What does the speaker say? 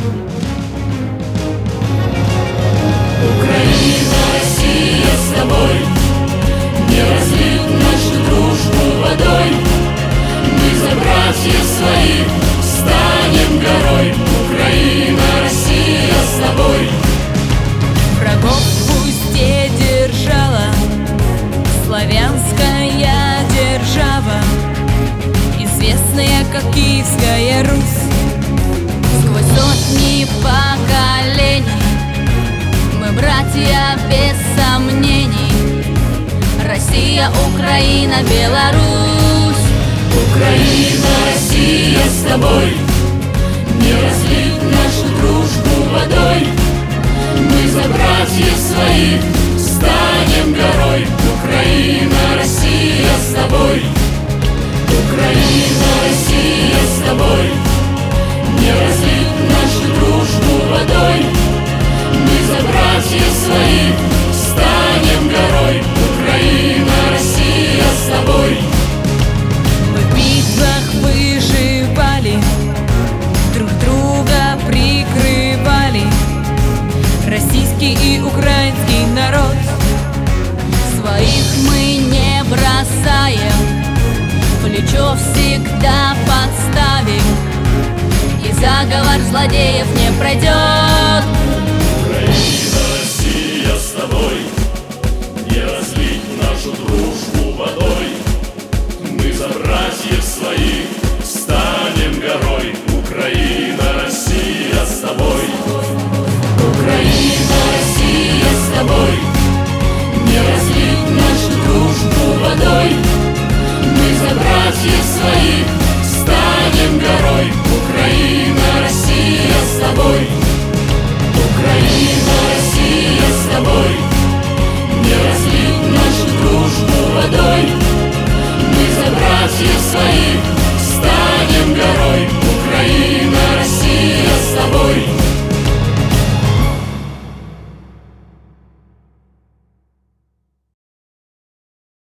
Украина, Россия с тобой, не разлить нашу дружбу водой. Мы за братьев своих станем горой. Украина, Россия с тобой. Врагов в узде держала славянская держава, известная как Киевская Русь. Сквозь сотни поколений мы братья без сомнений. Россия, Украина, Беларусь. Украина, Россия с тобой, не разлить нашу дружбу водой. Мы за братьев своих станем горой. Украина, Россия с тобой. Украина, Россия с тобой, не разлить нашу дружбу водой. Мы за братьев своих станем горой. Украина, Россия с тобой. Мы в битвах выживали, друг друга прикрывали. Российский и украинский народ, своих мы не бросаем, плечо всегда подставим, и заговор злодеев не пройдет. Украина, Россия с тобой, не разлить нашу дружбу водой. Мы за братьев своих станем горой. Украина, Россия с тобой. Украина, Россия с тобой, не разлить нашу дружбу водой. Мы за братьев своих станем горой. Украина, Россия с тобой. Украина, Россия с тобой, не разлить нашу дружбу водой. Мы за братьев своих станем горой. Украина,